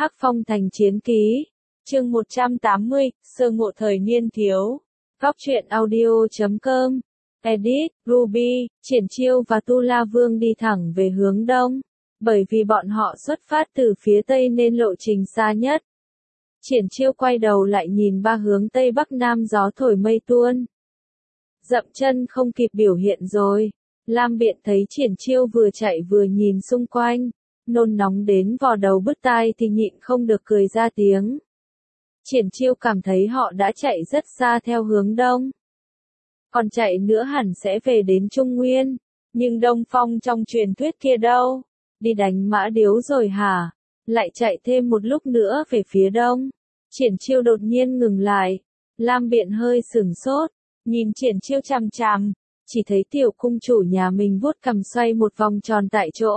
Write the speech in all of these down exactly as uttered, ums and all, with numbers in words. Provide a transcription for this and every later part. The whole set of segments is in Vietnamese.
Hắc Phong Thành Chiến Ký, chương một trăm tám mươi, sơ ngộ thời niên thiếu. Góc truyện audio chấm com, edit, Ruby, Triển Chiêu và Tu La Vương đi thẳng về hướng đông, bởi vì bọn họ xuất phát từ phía tây nên lộ trình xa nhất. Triển Chiêu quay đầu lại nhìn ba hướng tây bắc nam gió thổi mây tuôn. Dậm chân không kịp biểu hiện rồi. Lam Biện thấy Triển Chiêu vừa chạy vừa nhìn xung quanh, nôn nóng đến vò đầu bứt tai thì nhịn không được cười ra tiếng. Triển Chiêu cảm thấy họ đã chạy rất xa theo hướng đông. Còn chạy nữa hẳn sẽ về đến Trung Nguyên, nhưng Đông Phong trong truyền thuyết kia đâu? Đi đánh Mã Điếu rồi hả? Lại chạy thêm một lúc nữa về phía đông. Triển Chiêu đột nhiên ngừng lại. Lam Biện hơi sửng sốt, nhìn Triển Chiêu chằm chằm, chỉ thấy tiểu cung chủ nhà mình vuốt cằm xoay một vòng tròn tại chỗ.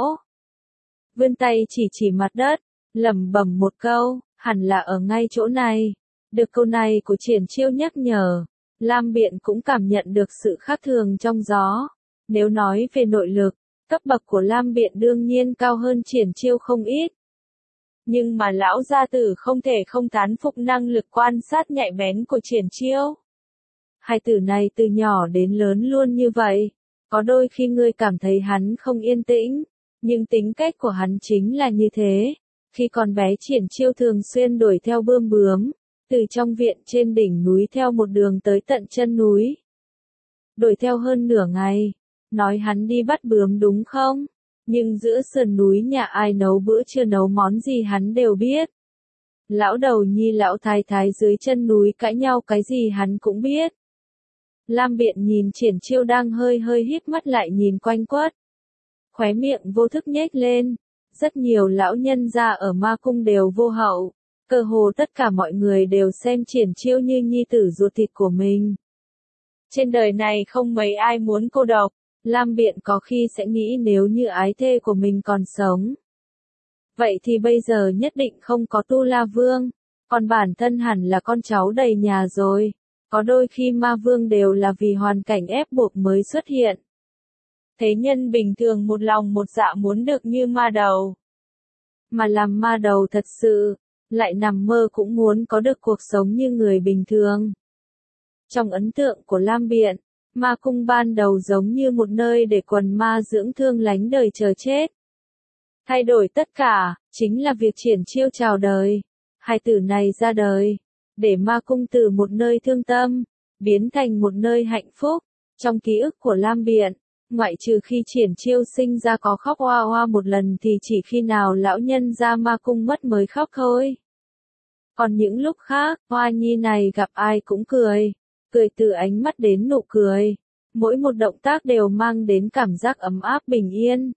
Vươn tay chỉ chỉ mặt đất, lẩm bẩm một câu, hẳn là ở ngay chỗ này. Được câu này của Triển Chiêu nhắc nhở, Lam Biện cũng cảm nhận được sự khác thường trong gió. Nếu nói về nội lực, cấp bậc của Lam Biện đương nhiên cao hơn Triển Chiêu không ít. Nhưng mà lão gia tử không thể không thán phục năng lực quan sát nhạy bén của Triển Chiêu. Hai tử này từ nhỏ đến lớn luôn như vậy. Có đôi khi ngươi cảm thấy hắn không yên tĩnh, nhưng tính cách của hắn chính là như thế. Khi còn bé Triển Chiêu thường xuyên đuổi theo bươm bướm, từ trong viện trên đỉnh núi theo một đường tới tận chân núi. Đuổi theo hơn nửa ngày, nói hắn đi bắt bướm đúng không? Nhưng giữa sườn núi nhà ai nấu bữa trưa nấu món gì hắn đều biết. Lão đầu nhi lão thái thái dưới chân núi cãi nhau cái gì hắn cũng biết. Lam Biện nhìn Triển Chiêu đang hơi hơi híp mắt lại nhìn quanh quất. Khóe miệng vô thức nhếch lên. Rất nhiều lão nhân gia ở ma cung đều vô hậu. Cơ hồ tất cả mọi người đều xem Triển Chiêu như nhi tử ruột thịt của mình. Trên đời này không mấy ai muốn cô độc. Lam Biện có khi sẽ nghĩ nếu như ái thê của mình còn sống. Vậy thì bây giờ nhất định không có Tu La Vương. Còn bản thân hẳn là con cháu đầy nhà rồi. Có đôi khi ma vương đều là vì hoàn cảnh ép buộc mới xuất hiện. Thế nhân bình thường một lòng một dạ muốn được như ma đầu. Mà làm ma đầu thật sự, lại nằm mơ cũng muốn có được cuộc sống như người bình thường. Trong ấn tượng của Lam Biện, ma cung ban đầu giống như một nơi để quần ma dưỡng thương lánh đời chờ chết. Thay đổi tất cả, chính là việc Triển Chiêu chào đời. Hai tử này ra đời, để ma cung từ một nơi thương tâm, biến thành một nơi hạnh phúc. Trong ký ức của Lam Biện, ngoại trừ khi Triển Chiêu sinh ra có khóc oa oa một lần thì chỉ khi nào lão nhân ra ma cung mất mới khóc thôi. Còn những lúc khác, Hoa Nhi này gặp ai cũng cười. Cười từ ánh mắt đến nụ cười. Mỗi một động tác đều mang đến cảm giác ấm áp bình yên.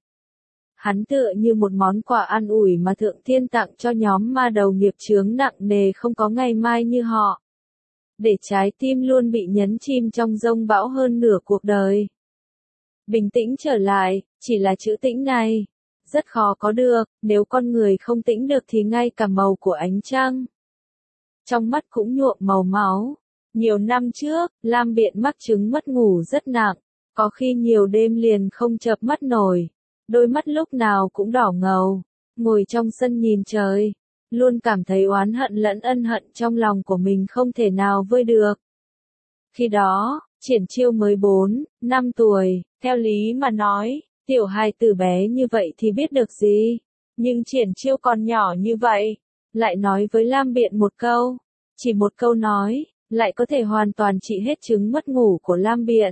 Hắn tựa như một món quà an ủi mà Thượng Thiên tặng cho nhóm ma đầu nghiệp chướng nặng nề không có ngày mai như họ. Để trái tim luôn bị nhấn chìm trong dông bão hơn nửa cuộc đời. Bình tĩnh trở lại, chỉ là chữ tĩnh này. Rất khó có được, nếu con người không tĩnh được thì ngay cả màu của ánh trăng. Trong mắt cũng nhuộm màu máu. Nhiều năm trước, Lam Biện mắc chứng mất ngủ rất nặng. Có khi nhiều đêm liền không chợp mắt nổi. Đôi mắt lúc nào cũng đỏ ngầu, ngồi trong sân nhìn trời, luôn cảm thấy oán hận lẫn ân hận trong lòng của mình không thể nào vơi được. Khi đó, Triển Chiêu mới bốn, năm tuổi, theo lý mà nói, tiểu hài tử bé như vậy thì biết được gì, nhưng Triển Chiêu còn nhỏ như vậy, lại nói với Lam Biện một câu, chỉ một câu nói, lại có thể hoàn toàn trị hết chứng mất ngủ của Lam Biện.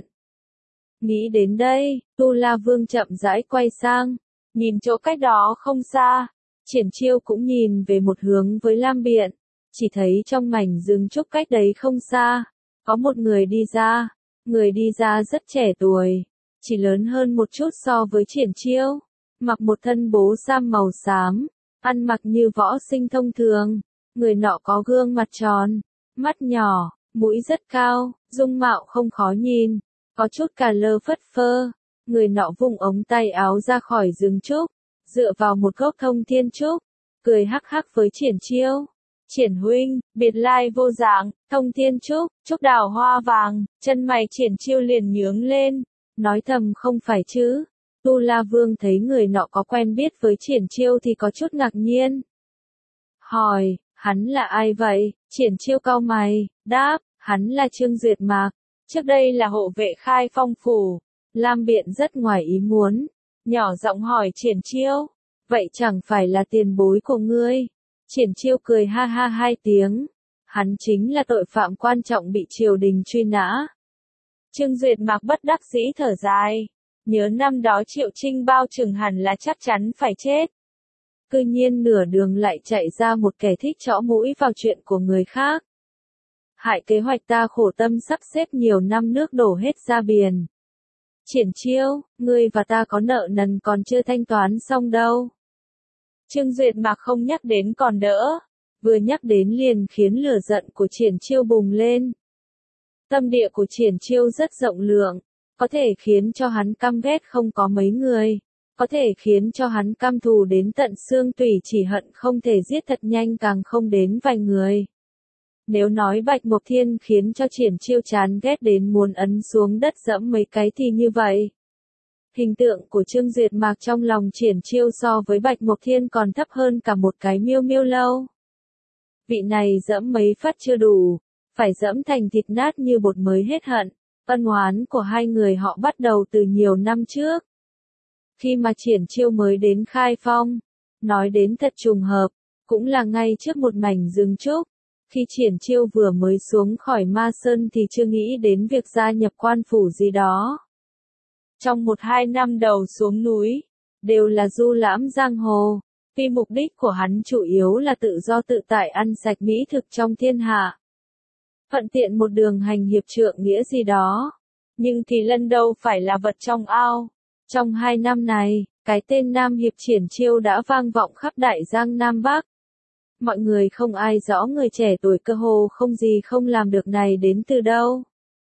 Nghĩ đến đây, Tu La Vương chậm rãi quay sang, nhìn chỗ cách đó không xa, Triển Chiêu cũng nhìn về một hướng với Lam Biện, chỉ thấy trong mảnh rừng trúc cách đấy không xa, có một người đi ra, người đi ra rất trẻ tuổi, chỉ lớn hơn một chút so với Triển Chiêu, mặc một thân bố sam màu xám, ăn mặc như võ sinh thông thường, người nọ có gương mặt tròn, mắt nhỏ, mũi rất cao, dung mạo không khó nhìn. Có chút cà lơ phất phơ, người nọ vung ống tay áo ra khỏi rừng trúc, dựa vào một gốc thông thiên trúc, cười hắc hắc với Triển Chiêu. Triển huynh, biệt lai vô dạng, thông thiên trúc, trúc đào hoa vàng, chân mày Triển Chiêu liền nhướng lên, nói thầm không phải chứ. Tu La Vương thấy người nọ có quen biết với Triển Chiêu thì có chút ngạc nhiên. Hỏi, hắn là ai vậy? Triển Chiêu cau mày, đáp, hắn là Trương Duyệt Mạc. Trước đây là hộ vệ Khai Phong phủ. Lam Biện rất ngoài ý muốn. Nhỏ giọng hỏi Triển Chiêu. Vậy chẳng phải là tiền bối của ngươi? Triển Chiêu cười ha ha hai tiếng. Hắn chính là tội phạm quan trọng bị triều đình truy nã. Trương Duyệt Mạc bất đắc dĩ thở dài. Nhớ năm đó Triệu Trinh bao trừng hẳn là chắc chắn phải chết. Cư nhiên nửa đường lại chạy ra một kẻ thích chõ mũi vào chuyện của người khác. Hại kế hoạch ta khổ tâm sắp xếp nhiều năm nước đổ hết ra biển. Triển Chiêu, ngươi và ta có nợ nần còn chưa thanh toán xong đâu. Trương Duyệt Mạc không nhắc đến còn đỡ. Vừa nhắc đến liền khiến lửa giận của Triển Chiêu bùng lên. Tâm địa của Triển Chiêu rất rộng lượng. Có thể khiến cho hắn căm ghét không có mấy người. Có thể khiến cho hắn căm thù đến tận xương tủy chỉ hận không thể giết thật nhanh càng không đến vài người. Nếu nói Bạch Mộc Thiên khiến cho Triển Chiêu chán ghét đến muốn ấn xuống đất dẫm mấy cái thì như vậy. Hình tượng của Trương Duyệt Mạc trong lòng Triển Chiêu so với Bạch Mộc Thiên còn thấp hơn cả một cái miêu miêu lâu. Vị này dẫm mấy phát chưa đủ, phải dẫm thành thịt nát như bột mới hết hận. Ân oán của hai người họ bắt đầu từ nhiều năm trước. Khi mà Triển Chiêu mới đến Khai Phong, nói đến thật trùng hợp, cũng là ngay trước một mảnh rừng trúc. Khi Triển Chiêu vừa mới xuống khỏi Ma Sơn thì chưa nghĩ đến việc gia nhập quan phủ gì đó. Trong một hai năm đầu xuống núi, đều là du lãm giang hồ, vì mục đích của hắn chủ yếu là tự do tự tại ăn sạch mỹ thực trong thiên hạ. Thuận tiện một đường hành hiệp trượng nghĩa gì đó. Nhưng thì lân đâu phải là vật trong ao. Trong hai năm này, cái tên Nam Hiệp Triển Chiêu đã vang vọng khắp đại giang Nam Bắc. Mọi người không ai rõ người trẻ tuổi cơ hồ không gì không làm được này đến từ đâu.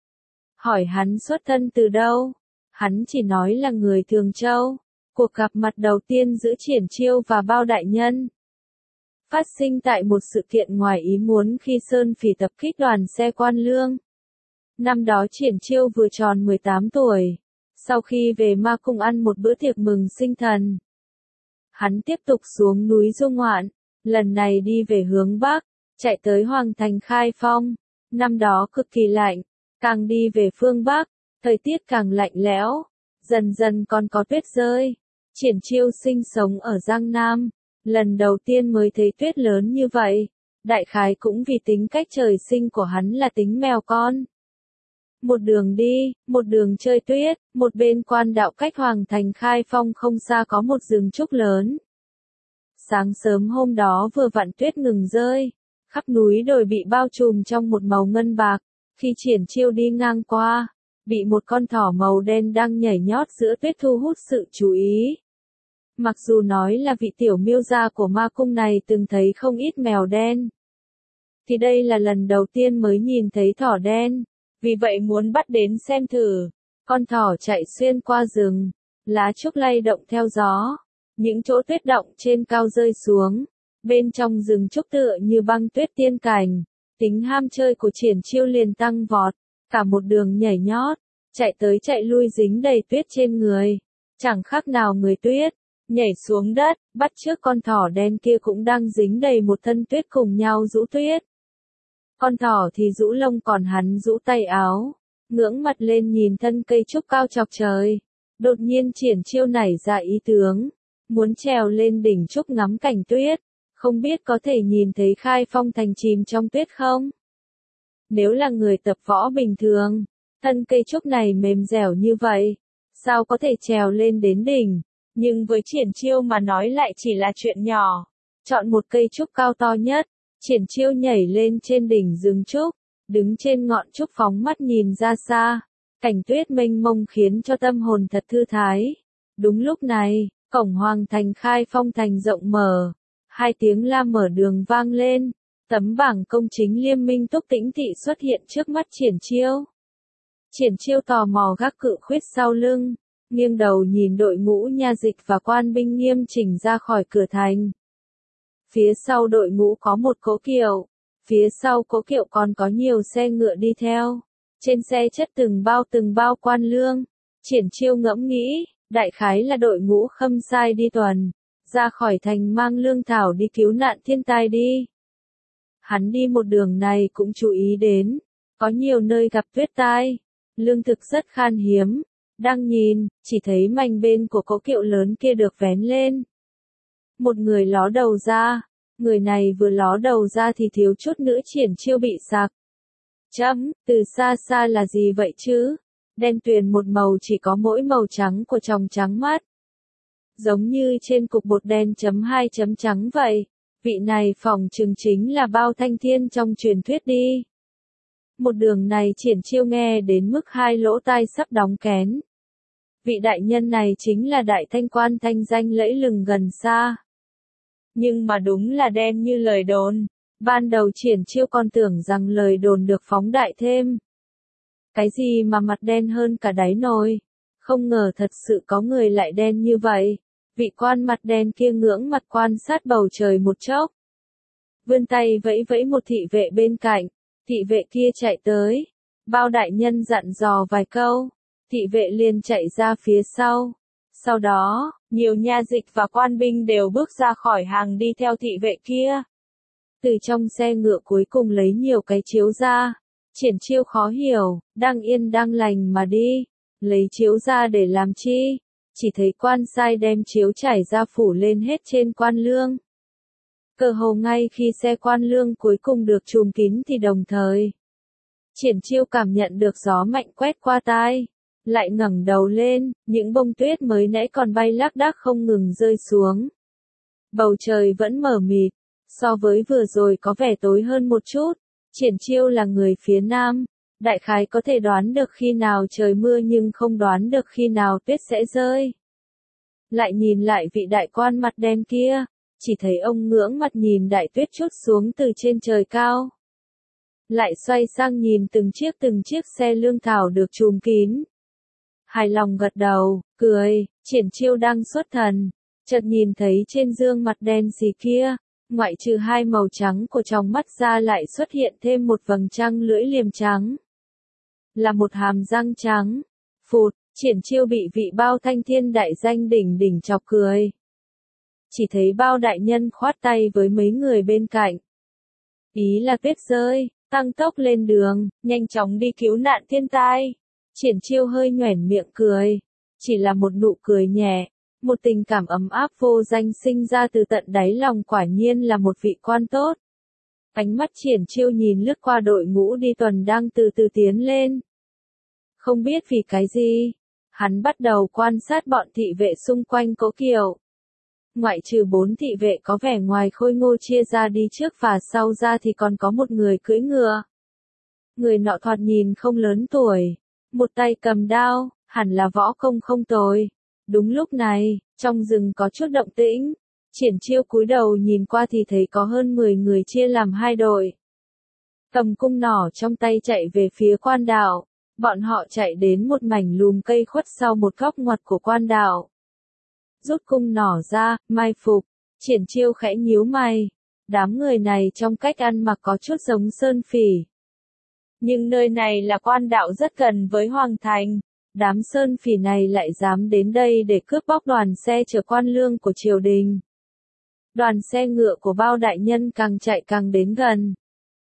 Hỏi hắn xuất thân từ đâu? Hắn chỉ nói là người Thường Châu. Cuộc gặp mặt đầu tiên giữa Triển Chiêu và Bao đại nhân phát sinh tại một sự kiện ngoài ý muốn khi Sơn Phỉ tập kích đoàn xe quan lương. Năm đó Triển Chiêu vừa tròn mười tám tuổi. Sau khi về Ma Cung ăn một bữa tiệc mừng sinh thần, hắn tiếp tục xuống núi du ngoạn, lần này đi về hướng Bắc, chạy tới Hoàng thành Khai Phong. Năm đó cực kỳ lạnh, càng đi về phương Bắc, thời tiết càng lạnh lẽo, dần dần còn có tuyết rơi. Triển Chiêu sinh sống ở Giang Nam, lần đầu tiên mới thấy tuyết lớn như vậy, đại khái cũng vì tính cách trời sinh của hắn là tính mèo con. Một đường đi, một đường chơi tuyết, một bên quan đạo cách Hoàng thành Khai Phong không xa có một rừng trúc lớn. Sáng sớm hôm đó vừa vặn tuyết ngừng rơi, khắp núi đồi bị bao trùm trong một màu ngân bạc. Khi Triển Chiêu đi ngang qua, bị một con thỏ màu đen đang nhảy nhót giữa tuyết thu hút sự chú ý. Mặc dù nói là vị tiểu miêu gia của Ma Cung này từng thấy không ít mèo đen, thì đây là lần đầu tiên mới nhìn thấy thỏ đen, vì vậy muốn bắt đến xem thử. Con thỏ chạy xuyên qua rừng, lá trúc lay động theo gió, những chỗ tuyết động trên cao rơi xuống, bên trong rừng trúc tựa như băng tuyết tiên cảnh. Tính ham chơi của Triển Chiêu liền tăng vọt, cả một đường nhảy nhót, chạy tới chạy lui dính đầy tuyết trên người, chẳng khác nào người tuyết. Nhảy xuống đất, bắt trước con thỏ đen kia cũng đang dính đầy một thân tuyết cùng nhau rũ tuyết. Con thỏ thì rũ lông còn hắn rũ tay áo, ngưỡng mặt lên nhìn thân cây trúc cao chọc trời. Đột nhiên Triển Chiêu nảy ra ý tướng, muốn trèo lên đỉnh trúc ngắm cảnh tuyết, không biết có thể nhìn thấy Khai Phong thành chìm trong tuyết không? Nếu là người tập võ bình thường, thân cây trúc này mềm dẻo như vậy, sao có thể trèo lên đến đỉnh? Nhưng với Triển Chiêu mà nói lại chỉ là chuyện nhỏ. Chọn một cây trúc cao to nhất, Triển Chiêu nhảy lên trên đỉnh rừng trúc, đứng trên ngọn trúc phóng mắt nhìn ra xa. Cảnh tuyết mênh mông khiến cho tâm hồn thật thư thái. Đúng lúc này, cổng Hoàng thành Khai Phong thành rộng mở. Hai tiếng la mở đường vang lên. Tấm bảng công chính Liêm Minh Túc Tĩnh Thị xuất hiện trước mắt Triển Chiêu. Triển Chiêu tò mò gác cự khuyết sau lưng, nghiêng đầu nhìn đội ngũ nha dịch và quan binh nghiêm chỉnh ra khỏi cửa thành. Phía sau đội ngũ có một cỗ kiệu, phía sau cỗ kiệu còn có nhiều xe ngựa đi theo. Trên xe chất từng bao từng bao quan lương. Triển Chiêu ngẫm nghĩ, đại khái là đội ngũ Khâm Sai đi tuần. ra khỏi thành mang lương thảo đi cứu nạn thiên tai đi. Hắn đi một đường này cũng chú ý đến, có nhiều nơi gặp tuyết tai, lương thực rất khan hiếm. Đang nhìn, chỉ thấy mành bên của cỗ kiệu lớn kia được vén lên. Một người ló đầu ra, người này vừa ló đầu ra thì thiếu chút nữa Triển Chiêu bị sặc. Chấm, từ xa xa là gì vậy chứ? Đen tuyền một màu chỉ có mỗi màu trắng của tròng trắng mắt. Giống như trên cục bột đen chấm hai chấm trắng vậy, vị này phỏng chừng chính là Bao Thanh Thiên trong truyền thuyết đi. Một đường này Triển Chiêu nghe đến mức hai lỗ tai sắp đóng kén. Vị đại nhân này chính là đại thanh quan thanh danh lẫy lừng gần xa. Nhưng mà đúng là đen như lời đồn. Ban đầu Triển Chiêu còn tưởng rằng lời đồn được phóng đại thêm. Cái gì mà mặt đen hơn cả đáy nồi. Không ngờ thật sự có người lại đen như vậy. Vị quan mặt đen kia ngưỡng mặt quan sát bầu trời một chốc. Vươn tay vẫy vẫy một thị vệ bên cạnh. Thị vệ kia chạy tới. Bao đại nhân dặn dò vài câu. Thị vệ liền chạy ra phía sau. Sau đó, nhiều nha dịch và quan binh đều bước ra khỏi hàng đi theo thị vệ kia. Từ trong xe ngựa cuối cùng lấy nhiều cái chiếu ra. Triển Chiêu khó hiểu, đang yên đang lành mà đi. Lấy chiếu ra để làm chi? Chỉ thấy quan sai đem chiếu trải ra phủ lên hết trên quan lương. Cơ hồ ngay khi xe quan lương cuối cùng được trùm kín thì đồng thời. Triển Chiêu cảm nhận được gió mạnh quét qua tai. Lại ngẩng đầu lên, những bông tuyết mới nãy còn bay lác đác không ngừng rơi xuống. Bầu trời vẫn mờ mịt, so với vừa rồi có vẻ tối hơn một chút. Triển Chiêu là người phía Nam, đại khái có thể đoán được khi nào trời mưa nhưng không đoán được khi nào tuyết sẽ rơi. Lại nhìn lại vị đại quan mặt đen kia, chỉ thấy ông ngưỡng mặt nhìn đại tuyết trút xuống từ trên trời cao. Lại xoay sang nhìn từng chiếc từng chiếc xe lương thảo được trùm kín. Hài lòng gật đầu, cười, Triển Chiêu đang xuất thần, chợt nhìn thấy trên dương mặt đen xì kia, ngoại trừ hai màu trắng của tròng mắt ra lại xuất hiện thêm một vầng trăng lưỡi liềm trắng. Là một hàm răng trắng. Phụt, Triển Chiêu bị vị Bao Thanh Thiên đại danh đỉnh đỉnh chọc cười. Chỉ thấy Bao đại nhân khoát tay với mấy người bên cạnh. Ý là tuyết rơi, tăng tốc lên đường, nhanh chóng đi cứu nạn thiên tai. Triển Chiêu hơi nhoẻn miệng cười, chỉ là một nụ cười nhẹ, một tình cảm ấm áp vô danh sinh ra từ tận đáy lòng, quả nhiên là một vị quan tốt. Ánh mắt Triển Chiêu nhìn lướt qua đội ngũ đi tuần đang từ từ tiến lên. Không biết vì cái gì, hắn bắt đầu quan sát bọn thị vệ xung quanh cỗ kiệu. Ngoại trừ bốn thị vệ có vẻ ngoài khôi ngô chia ra đi trước và sau ra thì còn có một người cưỡi ngựa. Người nọ thoạt nhìn không lớn tuổi. Một tay cầm đao, hẳn là võ công không tồi. Đúng lúc này, trong rừng có chút động tĩnh. Triển Chiêu cúi đầu nhìn qua thì thấy có hơn mười người chia làm hai đội. Cầm cung nỏ trong tay chạy về phía quan đạo. Bọn họ chạy đến một mảnh lùm cây khuất sau một góc ngoặt của quan đạo. Rút cung nỏ ra, mai phục. Triển Chiêu khẽ nhíu mày. Đám người này trong cách ăn mặc có chút giống sơn phỉ. Nhưng nơi này là quan đạo rất gần với Hoàng Thành. Đám sơn phỉ này lại dám đến đây để cướp bóc đoàn xe chở quan lương của triều đình. Đoàn xe ngựa của Bao đại nhân càng chạy càng đến gần.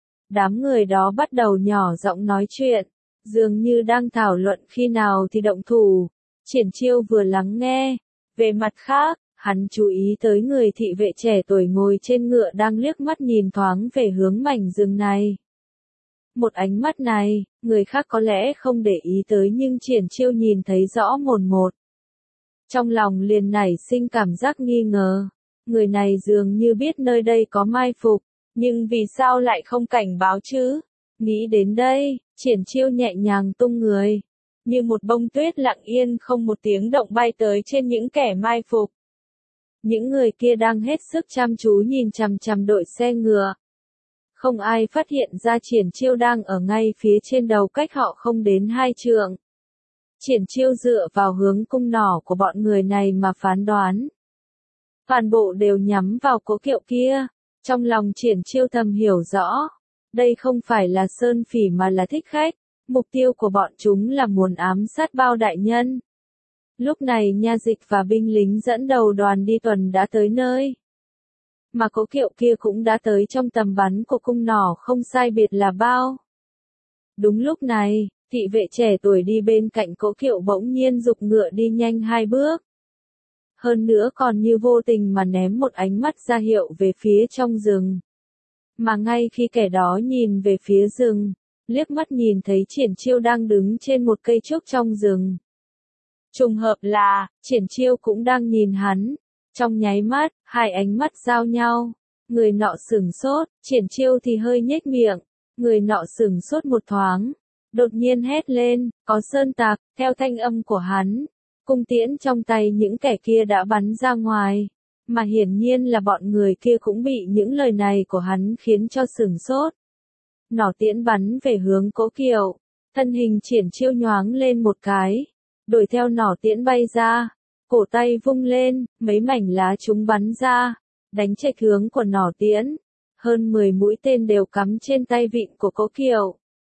Đám người đó bắt đầu nhỏ giọng nói chuyện, dường như đang thảo luận khi nào thì động thủ. Triển Chiêu vừa lắng nghe. Về mặt khác, hắn chú ý tới người thị vệ trẻ tuổi ngồi trên ngựa đang liếc mắt nhìn thoáng về hướng mảnh rừng này. Một ánh mắt này, người khác có lẽ không để ý tới nhưng Triển Chiêu nhìn thấy rõ mồn một. Trong lòng liền nảy sinh cảm giác nghi ngờ. Người này dường như biết nơi đây có mai phục, nhưng vì sao lại không cảnh báo chứ? Nghĩ đến đây, Triển Chiêu nhẹ nhàng tung người. Như một bông tuyết lặng yên không một tiếng động bay tới trên những kẻ mai phục. Những người kia đang hết sức chăm chú nhìn chằm chằm đội xe ngựa. Không ai phát hiện ra Triển Chiêu đang ở ngay phía trên đầu cách họ không đến hai trượng. Triển Chiêu dựa vào hướng cung nỏ của bọn người này mà phán đoán. Toàn bộ đều nhắm vào cỗ kiệu kia. Trong lòng Triển Chiêu thầm hiểu rõ. Đây không phải là sơn phỉ mà là thích khách. Mục tiêu của bọn chúng là muốn ám sát Bao đại nhân. Lúc này nha dịch và binh lính dẫn đầu đoàn đi tuần đã tới nơi. Mà Cố Kiệu kia cũng đã tới trong tầm bắn của cung nỏ không sai biệt là bao. Đúng lúc này, thị vệ trẻ tuổi đi bên cạnh Cố Kiệu bỗng nhiên giục ngựa đi nhanh hai bước. Hơn nữa còn như vô tình mà ném một ánh mắt ra hiệu về phía trong rừng. Mà ngay khi kẻ đó nhìn về phía rừng, liếc mắt nhìn thấy Triển Chiêu đang đứng trên một cây trúc trong rừng. Trùng hợp là, Triển Chiêu cũng đang nhìn hắn. Trong nháy mắt, hai ánh mắt giao nhau. Người nọ sửng sốt, Triển Chiêu thì hơi nhếch miệng. Người nọ sửng sốt một thoáng. Đột nhiên hét lên, có sơn tặc, theo thanh âm của hắn. Cung tiễn trong tay những kẻ kia đã bắn ra ngoài. Mà hiển nhiên là bọn người kia cũng bị những lời này của hắn khiến cho sửng sốt. Nỏ tiễn bắn về hướng Cố Kiệu. Thân hình Triển Chiêu nhoáng lên một cái. Đuổi theo nỏ tiễn bay ra. Cổ tay vung lên, mấy mảnh lá chúng bắn ra. Đánh chệch hướng của nỏ tiễn. Hơn mười mũi tên đều cắm trên tay vịn của Cố Kiệu.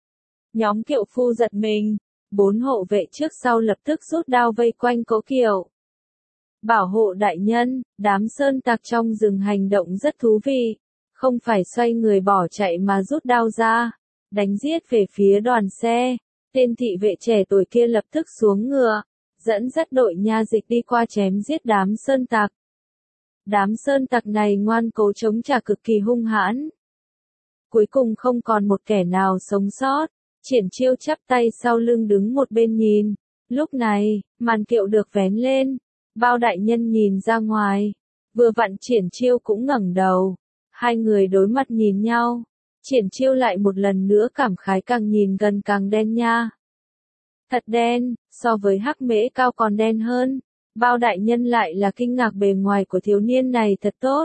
Nhóm Kiệu phu giật mình. Bốn hộ vệ trước sau lập tức rút đao vây quanh Cố Kiệu. Bảo hộ đại nhân, đám sơn tặc trong rừng hành động rất thú vị. Không phải xoay người bỏ chạy mà rút đao ra. Đánh giết về phía đoàn xe. Tên thị vệ trẻ tuổi kia lập tức xuống ngựa. Dẫn dắt đội nha dịch đi qua chém giết đám sơn tặc. Đám sơn tặc này ngoan cố chống trả cực kỳ hung hãn. Cuối cùng không còn một kẻ nào sống sót. Triển Chiêu chắp tay sau lưng đứng một bên nhìn. Lúc này, màn kiệu được vén lên. Bao đại nhân nhìn ra ngoài. Vừa vặn Triển Chiêu cũng ngẩng đầu. Hai người đối mặt nhìn nhau. Triển Chiêu lại một lần nữa cảm khái càng nhìn gần càng đen nha. Thật đen, so với Hắc Mễ Cao còn đen hơn. Bao đại nhân lại là kinh ngạc bề ngoài của thiếu niên này thật tốt.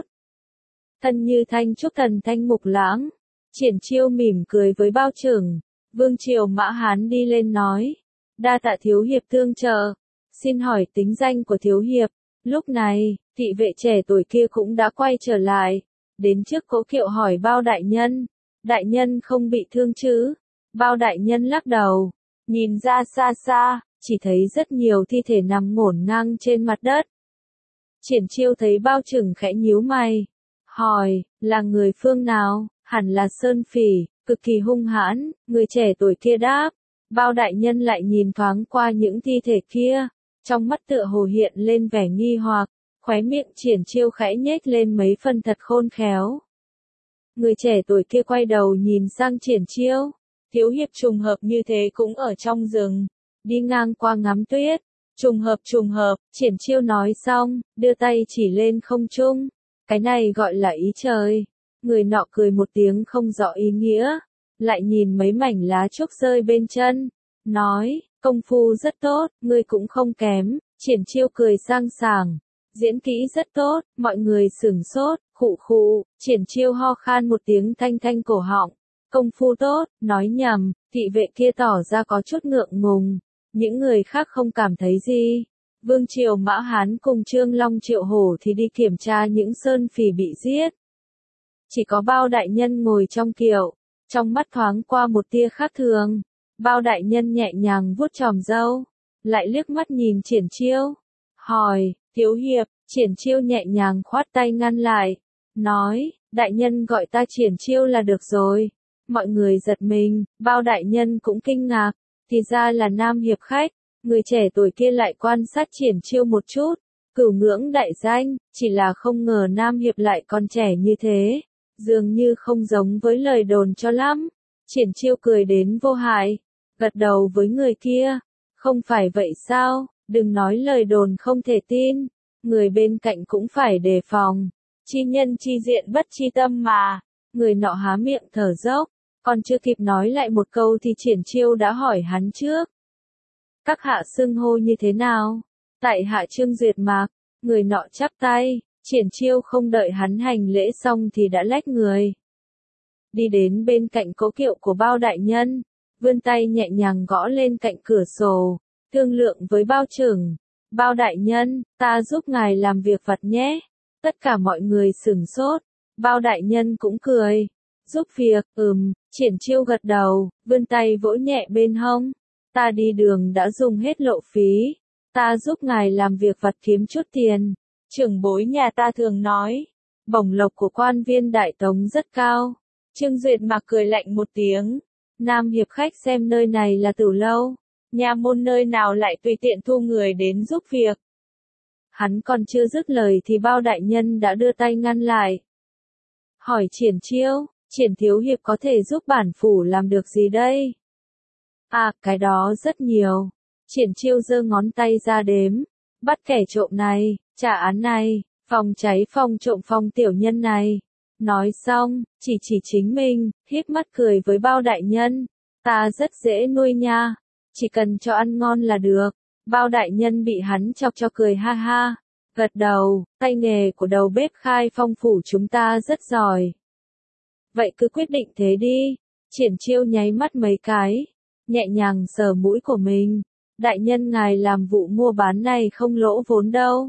Thân như thanh trúc thần thanh mục lãng. Triển Chiêu mỉm cười với Bao trưởng. Vương Triều Mã Hán đi lên nói. Đa tạ thiếu hiệp tương trợ. Xin hỏi tính danh của thiếu hiệp. Lúc này, thị vệ trẻ tuổi kia cũng đã quay trở lại. Đến trước Cố Kiệu hỏi Bao đại nhân. Đại nhân không bị thương chứ? Bao đại nhân lắc đầu. Nhìn ra xa xa, chỉ thấy rất nhiều thi thể nằm ngổn ngang trên mặt đất. Triển Chiêu thấy Bao trưởng khẽ nhíu mày. Hỏi, là người phương nào? Hẳn là Sơn Phỉ, cực kỳ hung hãn, người trẻ tuổi kia đáp. Bao đại nhân lại nhìn thoáng qua những thi thể kia. Trong mắt tựa hồ hiện lên vẻ nghi hoặc, khóe miệng Triển Chiêu khẽ nhếch lên mấy phần thật khôn khéo. Người trẻ tuổi kia quay đầu nhìn sang Triển Chiêu. Thiếu hiệp trùng hợp như thế cũng ở trong rừng. Đi ngang qua ngắm tuyết. Trùng hợp trùng hợp, Triển Chiêu nói xong, đưa tay chỉ lên không trung. Cái này gọi là ý trời. Người nọ cười một tiếng không rõ ý nghĩa. Lại nhìn mấy mảnh lá trúc rơi bên chân. Nói, công phu rất tốt, ngươi cũng không kém. Triển Chiêu cười sang sảng. Diễn kỹ rất tốt, mọi người sửng sốt, khụ khụ. Triển Chiêu ho khan một tiếng thanh thanh cổ họng. Công phu tốt, nói nhầm, thị vệ kia tỏ ra có chút ngượng ngùng. Những người khác không cảm thấy gì. Vương Triều Mã Hán cùng Trương Long Triệu Hổ thì đi kiểm tra những sơn phỉ bị giết. Chỉ có Bao đại nhân ngồi trong kiệu, trong mắt thoáng qua một tia khác thường. Bao đại nhân nhẹ nhàng vuốt chòm râu, lại liếc mắt nhìn Triển Chiêu. Hỏi, thiếu hiệp, Triển Chiêu nhẹ nhàng khoát tay ngăn lại. Nói, đại nhân gọi ta Triển Chiêu là được rồi. Mọi người giật mình, Bao đại nhân cũng kinh ngạc. Thì ra là Nam Hiệp khách. Người trẻ tuổi kia lại quan sát Triển Chiêu một chút. Cửu ngưỡng đại danh, chỉ là không ngờ Nam Hiệp lại còn trẻ như thế. Dường như không giống với lời đồn cho lắm. Triển Chiêu cười đến vô hại. Gật đầu với người kia. Không phải vậy sao, đừng nói lời đồn không thể tin. Người bên cạnh cũng phải đề phòng. Chi nhân chi diện bất chi tâm mà. Người nọ há miệng thở dốc. Còn chưa kịp nói lại một câu thì Triển Chiêu đã hỏi hắn trước. Các hạ xưng hô như thế nào? Tại hạ Trương Duyệt Mạc. Người nọ chắp tay. Triển Chiêu không đợi hắn hành lễ xong thì đã lách người. Đi đến bên cạnh Cố Kiệu của Bao đại nhân. Vươn tay nhẹ nhàng gõ lên cạnh cửa sổ. Thương lượng với Bao trưởng. Bao đại nhân, ta giúp ngài làm việc vặt nhé. Tất cả mọi người sửng sốt. Bao đại nhân cũng cười. Giúp việc, ừm, Triển Chiêu gật đầu, vươn tay vỗ nhẹ bên hông. Ta đi đường đã dùng hết lộ phí. Ta giúp ngài làm việc vặt kiếm chút tiền. Trưởng bối nhà ta thường nói, bổng lộc của quan viên Đại Tống rất cao. Trương Duyệt Mạc cười lạnh một tiếng. Nam hiệp khách xem nơi này là tử lâu. Nha môn nơi nào lại tùy tiện thu người đến giúp việc. Hắn còn chưa dứt lời thì Bao đại nhân đã đưa tay ngăn lại. Hỏi Triển Chiêu, Triển thiếu hiệp có thể giúp bản phủ làm được gì đây? À, cái đó rất nhiều. Triển Chiêu giơ ngón tay ra đếm. Bắt kẻ trộm này, trả án này, phòng cháy phòng trộm phòng tiểu nhân này. Nói xong, chỉ chỉ chính mình, híp mắt cười với Bao đại nhân. Ta rất dễ nuôi nha. Chỉ cần cho ăn ngon là được. Bao đại nhân bị hắn chọc cho cười ha ha. Gật đầu, tay nghề của đầu bếp Khai Phong phủ chúng ta rất giỏi. Vậy cứ quyết định thế đi. Triển Chiêu nháy mắt mấy cái, nhẹ nhàng sờ mũi của mình. Đại nhân ngài làm vụ mua bán này không lỗ vốn đâu.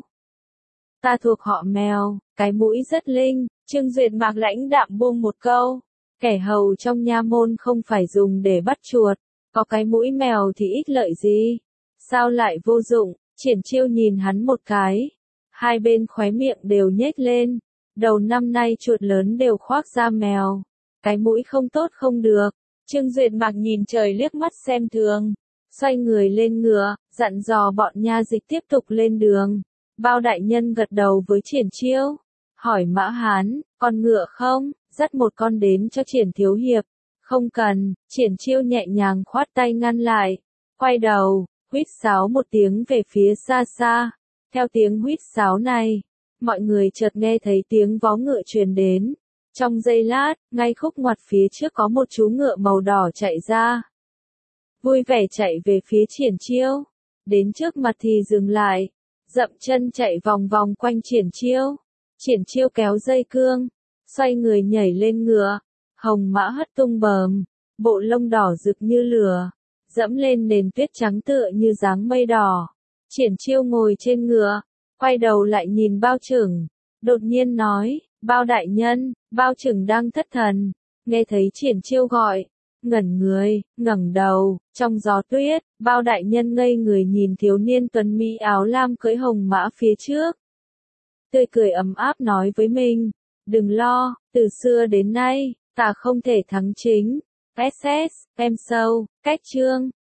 Ta thuộc họ Mèo, cái mũi rất linh. Trương Duyệt Mạc lãnh đạm buông một câu. Kẻ hầu trong nha môn không phải dùng để bắt chuột. Có cái mũi mèo thì ích lợi gì? Sao lại vô dụng? Triển Chiêu nhìn hắn một cái. Hai bên khóe miệng đều nhếch lên. Đầu năm nay chuột lớn đều khoác da mèo. Cái mũi không tốt không được. Trương Duyệt Mạc nhìn trời liếc mắt xem thường. Xoay người lên ngựa, dặn dò bọn nha dịch tiếp tục lên đường. Bao đại nhân gật đầu với Triển Chiêu. Hỏi Mã Hán, con ngựa không? Dắt một con đến cho Triển thiếu hiệp. Không cần. Triển Chiêu nhẹ nhàng khoát tay ngăn lại. Quay đầu, huýt sáo một tiếng về phía xa xa. Theo tiếng huýt sáo này, mọi người chợt nghe thấy tiếng vó ngựa truyền đến. Trong giây lát, ngay khúc ngoặt phía trước có một chú ngựa màu đỏ chạy ra. Vui vẻ chạy về phía Triển Chiêu. Đến trước mặt thì dừng lại. Dậm chân chạy vòng vòng quanh Triển Chiêu. Triển Chiêu kéo dây cương. Xoay người nhảy lên ngựa. Hồng mã hất tung bờm. Bộ lông đỏ rực như lửa. Dẫm lên nền tuyết trắng tựa như dáng mây đỏ. Triển Chiêu ngồi trên ngựa. Quay đầu lại nhìn Bao Chừng. Đột nhiên nói, Bao đại nhân. Bao Chừng đang thất thần. Nghe thấy Triển Chiêu gọi. Ngẩn người, ngẩng đầu. Trong gió tuyết, Bao đại nhân ngây người nhìn thiếu niên tuấn mỹ áo lam cưỡi hồng mã phía trước. Tươi cười ấm áp nói với mình. Đừng lo, từ xưa đến nay, ta không thể thắng chính. ét ét, em sâu, cách chương.